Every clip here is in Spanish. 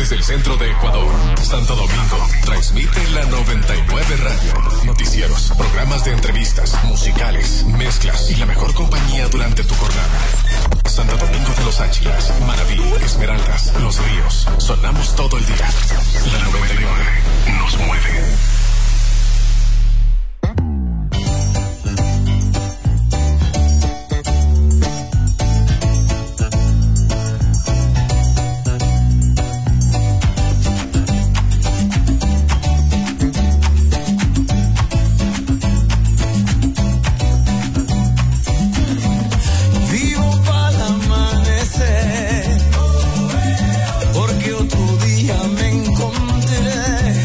desde el centro de Ecuador, Santo Domingo, transmite la 99 Radio. Noticieros, programas de entrevistas, musicales, mezclas y la mejor compañía durante tu jornada. Santo Domingo de los Áchilas, Manabí, Esmeraldas, Los Ríos. Sonamos todo el día. La 99 nos mueve. Porque otro día me encontré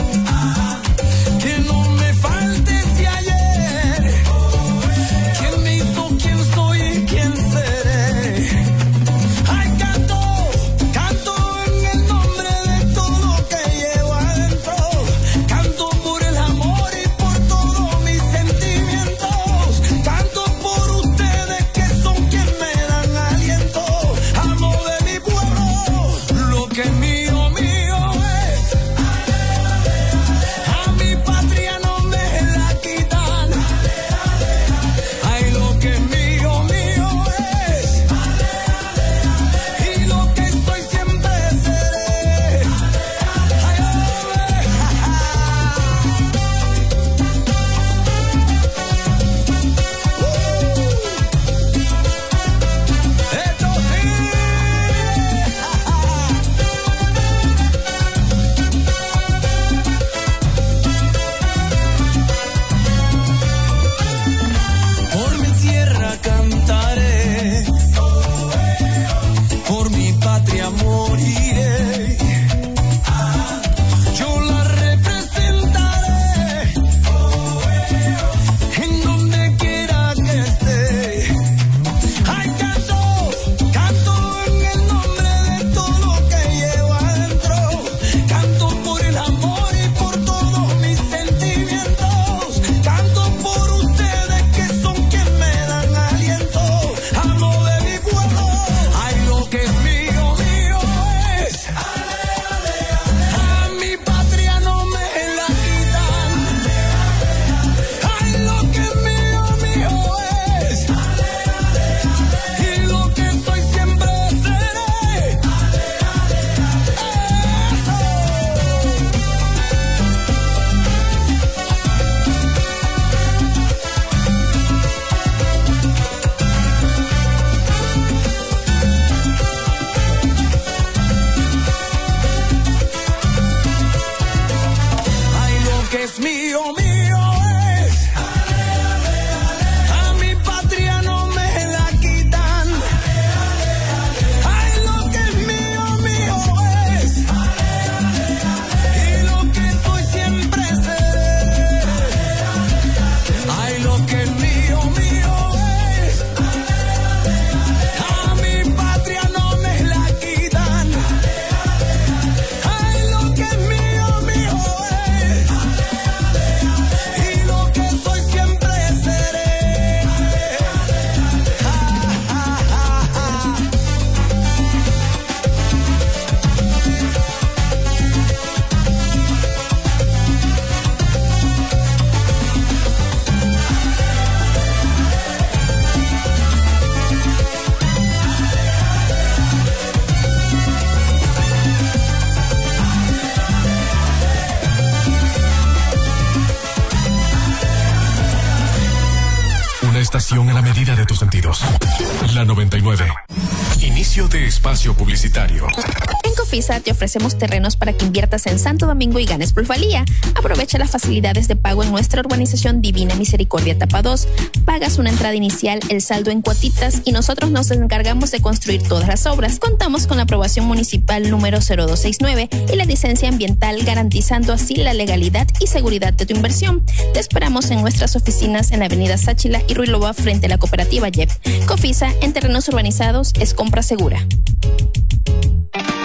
estación a la medida de tus sentidos. La 99. Inicio de espacio publicitario. En Cofisa te ofrecemos terrenos para que inviertas en Santo Domingo y ganes plusvalía. Aprovecha las facilidades de pago en nuestra urbanización Divina Misericordia Etapa 2. Pagas una entrada inicial, el saldo en cuotitas y nosotros nos encargamos de construir todas las obras. Contamos con la aprobación municipal número 0269 y la licencia ambiental, garantizando así la legalidad y seguridad de tu inversión. Te esperamos en nuestras oficinas en la avenida Sáchila y Ruilova frente a la cooperativa YEP. Cofisa, en terrenos urbanizados es compra segura.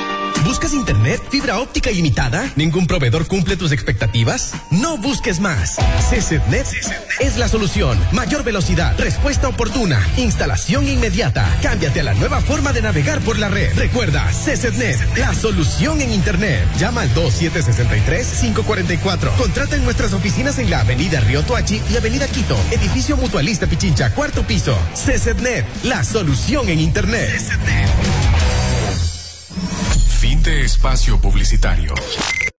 ¿Buscas internet, fibra óptica ilimitada? ¿Ningún proveedor cumple tus expectativas? No busques más. CCTNet es la solución. Mayor velocidad, respuesta oportuna, instalación inmediata. Cámbiate a la nueva forma de navegar por la red. Recuerda, CCTNet, la solución en internet. Llama al 2763-544. Contrata en nuestras oficinas en la avenida Río Toachi y avenida Quito, edificio Mutualista Pichincha, 4º piso. CCTNet, la solución en internet. Fin de espacio publicitario.